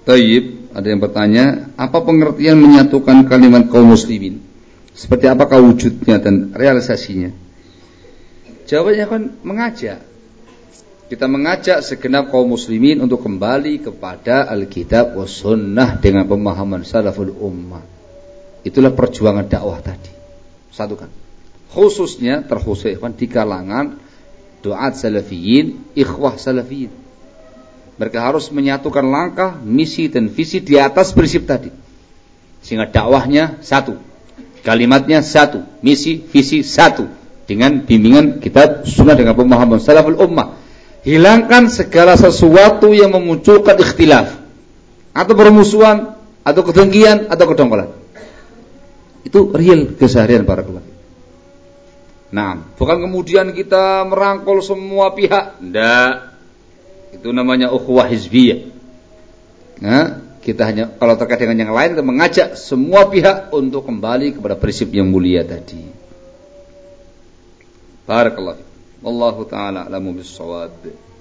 Tayyib, ada yang bertanya, apa pengertian menyatukan kalimat kaum muslimin? Seperti apakah wujudnya dan realisasinya? Jawabannya kan mengajak. Kita mengajak segenap kaum muslimin untuk kembali kepada Alkitab was sunnah dengan pemahaman salaful ummah. Itulah perjuangan dakwah tadi. Satukan. Khususnya terkhusus di kalangan duat salafiyin, ikhwah salafiyin. Mereka harus menyatukan langkah, misi dan visi di atas prinsip tadi. Sehingga dakwahnya satu, kalimatnya satu, misi, visi satu, dengan bimbingan kitab sunnah dengan pemahaman salaful ummah. Hilangkan segala sesuatu yang memunculkan ikhtilaf atau permusuhan atau kedengkian atau kedongkolan. Itu real keseharian para ulama. Nah, bukan kemudian kita merangkul semua pihak. Tidak. Itu namanya ukhuwah hizbiyah. Nah, kita hanya kalau terkait dengan yang lain kita mengajak semua pihak untuk kembali kepada prinsip yang mulia tadi. Barakallahu fiik. Wallahu taala a'lamu bis-shawab.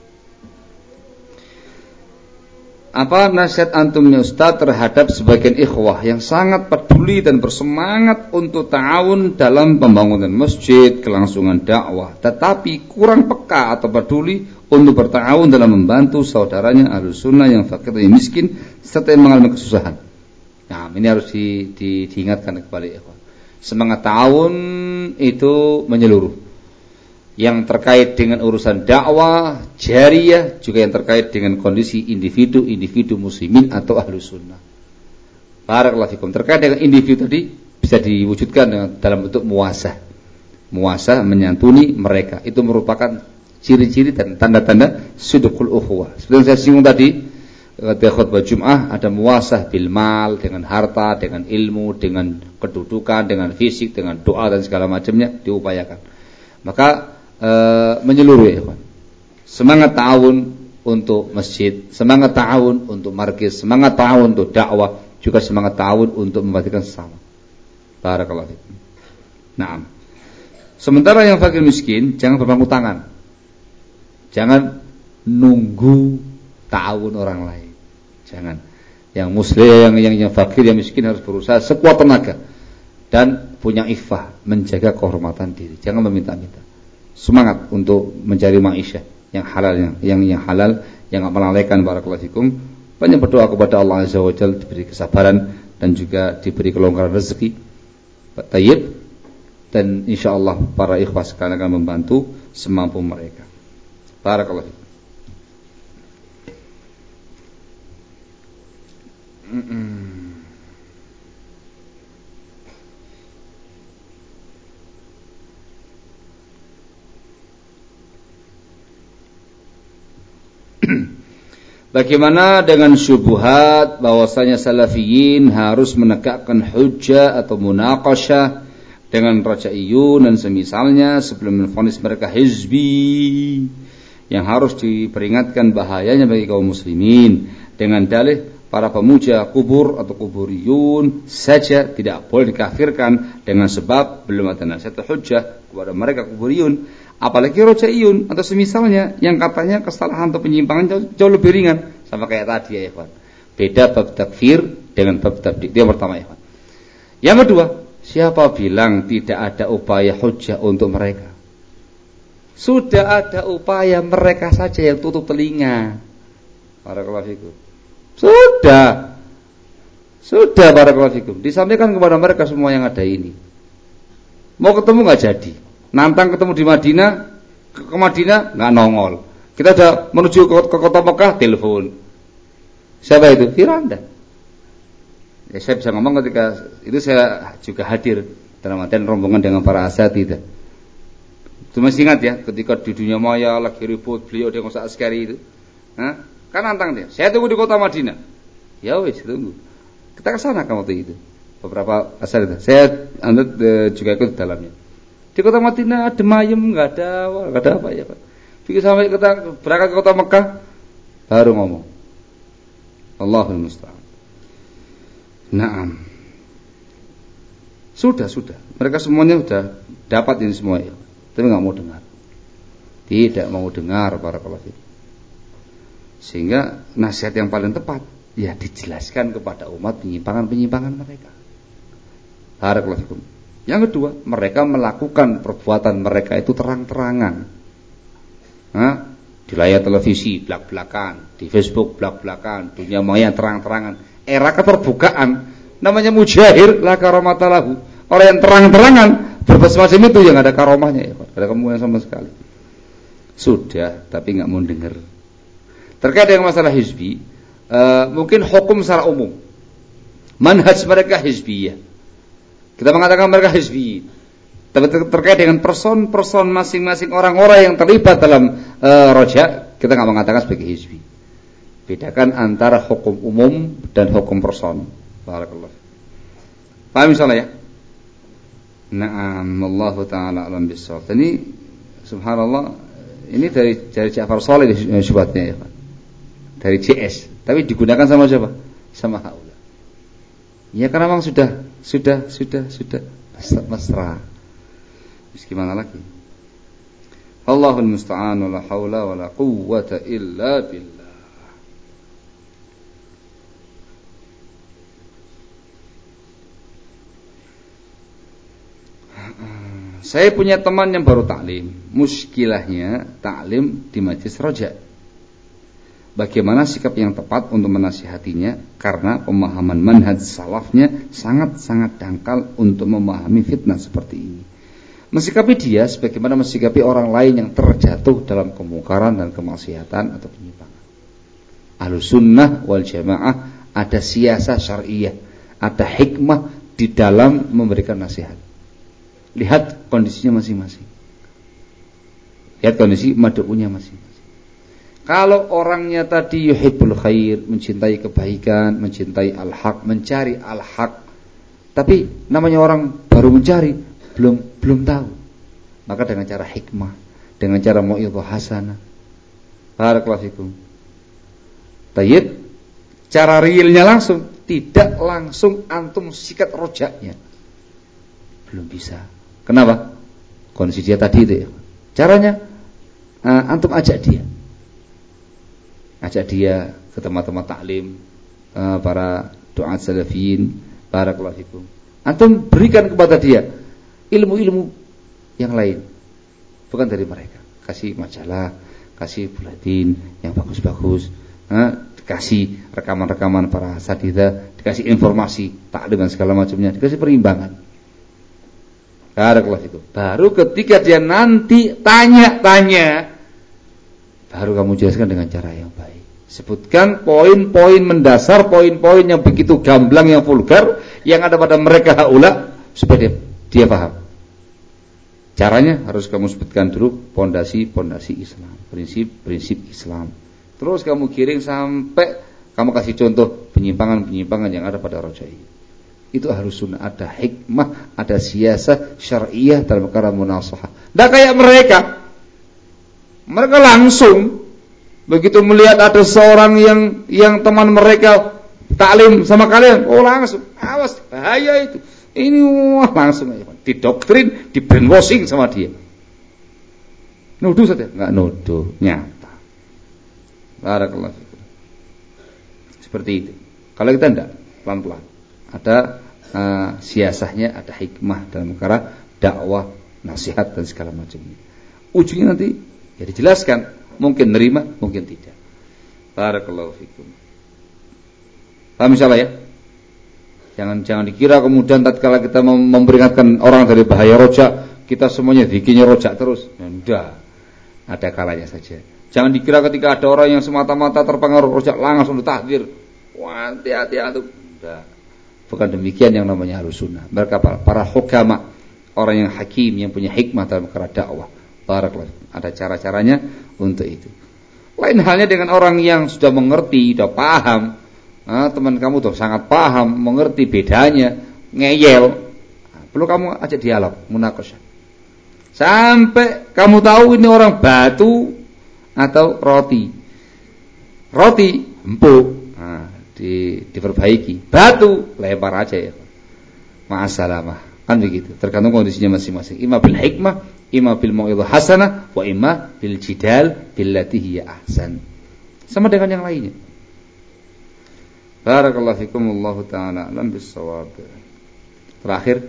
Apa nasihat antumnya Ustaz terhadap sebagian ikhwah yang sangat peduli dan bersemangat untuk ta'awun dalam pembangunan masjid, kelangsungan dakwah, tetapi kurang peka atau peduli untuk berta'awun dalam membantu saudaranya Ahlus Sunnah yang fakir dan miskin serta yang mengalami kesusahan. Nah, ini harus diingatkan kepada ikhwah. Semangat ta'awun itu menyeluruh. Yang terkait dengan urusan dakwah, jariyah, juga yang terkait dengan kondisi individu muslimin atau ahlu sunnah. Barakallahu fikum. Terkait dengan individu tadi bisa diwujudkan dalam bentuk muasah. Muasah menyantuni mereka. Itu merupakan ciri-ciri dan tanda-tanda sidqul ukhuwah. Seperti yang saya singgung tadi, ketika khutbah Jum'ah ada muasah bil mal, dengan harta, dengan ilmu, dengan kedudukan, dengan fisik, dengan doa dan segala macamnya diupayakan. Maka menyeluruh ya kawan. Semangat ta'awun untuk masjid, semangat ta'awun untuk markis, semangat ta'awun untuk dakwah, juga semangat ta'awun untuk membagikan sesama. Barakallahu fikum. Naam. Sementara yang fakir miskin jangan berpangku tangan. Jangan nunggu ta'awun orang lain. Jangan. Yang muslim, yang fakir, yang miskin harus berusaha sekuat tenaga dan punya iffah, menjaga kehormatan diri. Jangan meminta-minta. Semangat untuk mencari maisha yang halal, yang halal, yang enggak melalaikan. Barakallahu fikum. Banyak berdoa kepada Allah Azza wa Jalla diberi kesabaran dan juga diberi kelonggaran rezeki. Tayyib, dan insyaallah para ikhwah sekalian akan membantu semampu mereka. Barakallahu fikum. Bagaimana dengan syubhat bahwasanya salafiyin harus menegakkan hujjah atau munaqasyah dengan rajaiyun dan semisalnya sebelum menvonis mereka hizbi, yang harus diperingatkan bahayanya bagi kaum muslimin dengan dalih para pemuja kubur atau kuburiyun saja tidak boleh dikafirkan dengan sebab belum ada nasihat hujjah kepada mereka kuburiyun, apalagi rojaiyun atau semisalnya yang katanya kesalahan atau penyimpangan jauh lebih ringan. Sama kayak tadi ya ikhwan. Beda bab takfir dengan bab tabdi'. Itu yang pertama ikhwan. Yang kedua, siapa bilang tidak ada upaya hujjah untuk mereka? Sudah ada upaya, mereka saja yang tutup telinga. Barakallahu fikum. Sudah barakallahu fikum. Disampaikan kepada mereka semua yang ada ini. Mau ketemu enggak jadi. Nantang ketemu di Madinah, ke Madinah enggak nongol. Kita sudah menuju ke kota Mekah, telepon. Siapa itu? Firanda. Ya, saya bisa ngomong ketika itu saya juga hadir dalam artian rombongan dengan para asatidzah. Cuma ingat ya, ketika di dunia maya lagi ribut beliau dengan askari itu. Kan nantang dia. Saya tunggu di kota Madinah. Ya wis, tunggu. Kita ke sana kan waktu itu. Beberapa asatidzah. Saya juga ikut di dalamnya. Di kota Madinah adem ayem, enggak ada apa ya, Pak. Begitu sampai kita berangkat ke kota Mekah baru ngomong. Allahul musta'an. Naam. Sudah. Mereka semuanya sudah dapat ini semua ya. Tapi enggak mau dengar. Tidak mau dengar barakallahu fiik. Sehingga nasihat yang paling tepat, ya dijelaskan kepada umat penyimpangan-penyimpangan mereka. Barakallahu fikum. Yang kedua, mereka melakukan perbuatan mereka itu terang-terangan. Di layar televisi belak-belakan, di Facebook belak-belakan, dunia maya terang-terangan. Era keterbukaan, namanya mujahir la karamatalahu. Orang yang terang-terangan berbuat semacam itu yang ada karomahnya, ya, ada kemuliaan sama sekali. Sudah, tapi nggak mau dengar. Terkait dengan masalah hizbi, mungkin hukum secara umum, manhaj mereka hizbiyah. Kita mengatakan mereka hizbi. Tapi terkait dengan person masing-masing orang-orang yang terlibat dalam roja, kita nggak mengatakan sebagai hizbi. Bedakan antara hukum umum dan hukum person. Barakallah. Paham insyaallah ya? Na'am, Allahu ta'ala alam bisawab. Ini subhanallah, ini dari Ja'far Shalih syubhatnya ya, Pak. Dari JS, tapi digunakan sama siapa? Sama haula. Ya karena memang sudah mesra. Gimana lagi? Allahul musta'an, wala haula wala quwwata illa billah. Saya punya teman yang baru taklim. Muskilahnya taklim di majlis roja. Bagaimana sikap yang tepat untuk menasihatinya? Karena pemahaman manhaj salafnya sangat-sangat dangkal untuk memahami fitnah seperti ini. Mensikapi dia sebagaimana mensikapi orang lain yang terjatuh dalam kemungkaran dan kemaksiatan atau penyimpangan. Ahlussunnah wal jamaah ada siasah syariah, ada hikmah di dalam memberikan nasihat. Lihat kondisinya masing-masing. Lihat kondisi mad'unya masing-masing. Kalau orangnya tadi yuhibbul khair, mencintai kebaikan, mencintai al-haq, mencari al-haq, tapi namanya orang baru mencari, belum tahu. Maka dengan cara hikmah, dengan cara mau'izah hasanah. Barakallahu fikum. Tayyib, cara realnya langsung, tidak langsung antum sikat rojaknya. Belum bisa. Kenapa? Kondisi dia tadi itu ya. Caranya antum ajak dia ke tempat-tempat taklim, para duat salafiyin, barakallahu fikum. Antum berikan kepada dia ilmu-ilmu yang lain, bukan dari mereka. Kasih majalah, kasih buletin yang bagus-bagus, dikasih rekaman-rekaman para asatidzah, dikasih informasi taklim dan segala macamnya, dikasih perimbangan. Baru ketika dia nanti tanya-tanya, baru kamu jelaskan dengan cara yang baik. Sebutkan poin-poin mendasar, poin-poin yang begitu gamblang, yang vulgar, yang ada pada mereka haula, supaya dia paham. Caranya harus kamu sebutkan dulu pondasi-pondasi Islam, prinsip-prinsip Islam. Terus kamu giring sampai kamu kasih contoh penyimpangan-penyimpangan yang ada pada roja'i. Itu harus sunnah, ada hikmah, ada siasah syariah dalam perkara munasahah. Tidak kayak mereka langsung begitu melihat ada seorang yang teman mereka taklim sama kalian, langsung awas, bahaya itu. Ini langsung didoktrin, di brainwashing sama dia. Nuduh saja, enggak nuduh, nyata. Barakallahu fikum. Seperti itu. Kalau kita enggak, pelan-pelan. Ada siasahnya, ada hikmah dalam perkara dakwah, nasihat dan segala macamnya. Ujungnya nanti ya dijelaskan, mungkin nerima, mungkin tidak. Barakallahu fikum. Paham insyaallah ya? Jangan dikira kemudian tatkala kita memperingatkan orang dari bahaya rojak, kita semuanya zikirnya rojak terus. Enggak. Ada kalanya saja. Jangan dikira ketika ada orang yang semata-mata terpengaruh rojak langsung ditahdzir. Wah, hati-hati antum. Enggak. Bukan demikian yang namanya Ahlussunnah. Mereka para hukama, orang yang hakim, yang punya hikmah dalam perkara dakwah. Barakallahu. Ada cara-caranya untuk itu. Lain halnya dengan orang yang sudah mengerti, sudah paham. Teman kamu tuh sangat paham, mengerti bedanya, ngeyel. Perlu kamu ajak dialog, munaqasyah. Sampai kamu tahu ini orang batu atau roti. Roti empuk. Diperbaiki. Batu lempar aja ya. Ma'assalamah. Kan begitu. Tergantung kondisinya masing-masing. Imma bil hikmah, imma bil mau'izah hasanah, wa imma bil jidal billati hiya ahsan. Sama dengan yang lainnya. Barakallahu fikum, wallahu taala alam bissawab. Terakhir,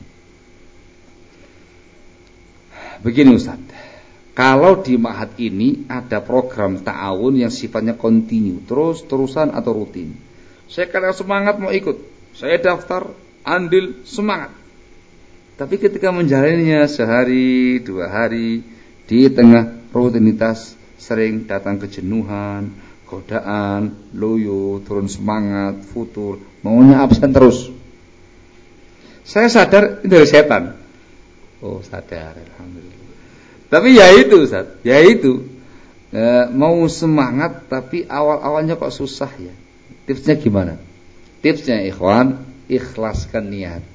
begini Ustaz, kalau di ma'had ini ada program ta'awun yang sifatnya kontinu, terus-terusan atau rutin, saya kadang semangat mau ikut, saya daftar, andil, semangat. Tapi ketika menjalaninya sehari, 2 hari, di tengah rutinitas sering datang kejenuhan, godaan, loyo, turun semangat, futur, maunya absen terus. Saya sadar itu dari setan. Oh, sadar, alhamdulillah. Tapi ya itu Ustaz, ya itu. Mau semangat tapi awal-awalnya kok susah ya. Tipsnya gimana? Tipsnya ikhwan, ikhlaskan niat.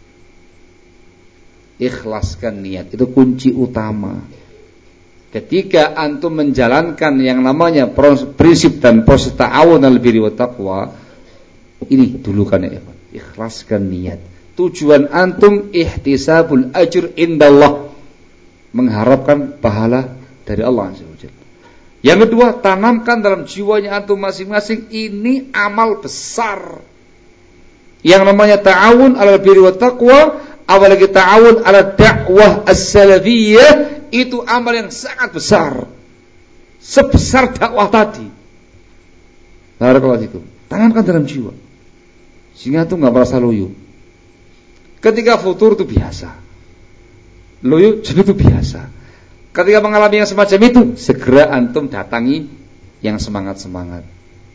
Ikhlaskan niat, itu kunci utama. Ketika antum menjalankan yang namanya prinsip dan proses ta'awun al birri wa taqwa, ini dulu kan ya, ikhlaskan niat. Tujuan antum ihtisabul ajr indallah, mengharapkan pahala dari Allah Azza wa Jalla. Yang kedua, tanamkan dalam jiwanya antum masing-masing ini amal besar. Yang namanya ta'awun al birri wa taqwa, apalagi ta'awun ala dakwah as-salafiyah, itu amal yang sangat besar, sebesar dakwah tadi. Barakallahu fikum. Tanamkan dalam jiwa, sehingga itu nggak merasa loyo. Ketika futur itu biasa, loyo jadi itu biasa. Ketika mengalami yang semacam itu, segera antum datangi yang semangat-semangat.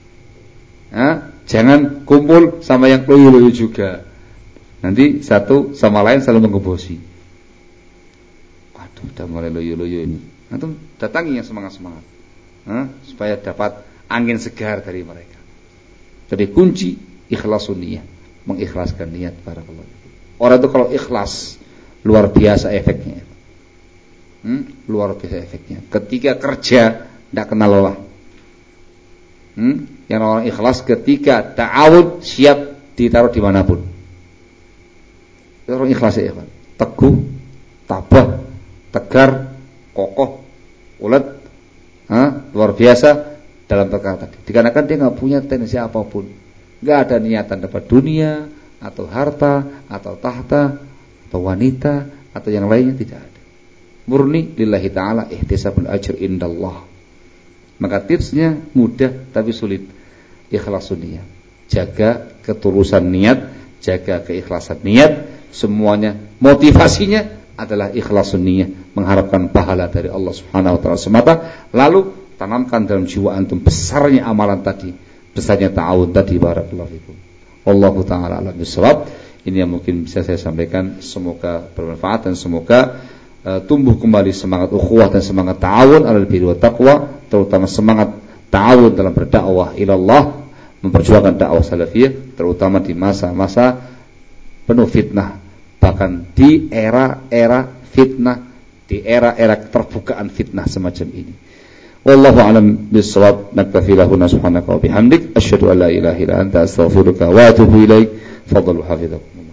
Jangan kumpul sama yang loyo-loyo juga. Nanti satu sama lain saling menggebosi. Udah mulai loyo-loyo ini. Antum datangi yang semangat-semangat, supaya dapat angin segar dari mereka. Jadi kunci ikhlasun niyah, mengikhlaskan niat. Barakallahu. Orang itu kalau ikhlas, luar biasa efeknya. Luar biasa efeknya. Ketika kerja tidak kenal lelah. Yang orang ikhlas ketika ta'awud siap ditaruh dimanapun. Itu orang ikhlas ya, teguh, tabah, tegar, kokoh, ulet, luar biasa dalam perkara tadi. Dikarenakan dia nggak punya tendensi apapun, nggak ada niatan dapat dunia atau harta atau tahta atau wanita atau yang lainnya, tidak ada. Murni lillahi ta'ala, ihtisabul ajr indallah. Maka tipsnya mudah tapi sulit. Ikhlasun niyat, jaga ketulusan niat, jaga keikhlasan niat. Semuanya motivasinya adalah ikhlasun niyah, mengharapkan pahala dari Allah Subhanahu wa taala semata. Lalu tanamkan dalam jiwa antum besarnya amalan tadi, besarnya ta'awun tadi. Barakallahu fikum. Wallahu taala a'lam bissawab. Ini yang mungkin bisa saya sampaikan, semoga bermanfaat dan semoga tumbuh kembali semangat ukhuwah dan semangat ta'awun alal birri wa taqwa, terutama semangat ta'awun dalam berdakwah ilallah, memperjuangkan dakwah salafiyah, terutama di masa-masa penuh fitnah. Bahkan di era-era fitnah, di era-era keterbukaan fitnah semacam ini. Wallahu a'lam bissawab. Naktafi lahuna subhanaka wa bihamdik, asyhadu an la ilaha illa anta, astaghfiruka wa atubu ilaik. Fadhalu hafizakum.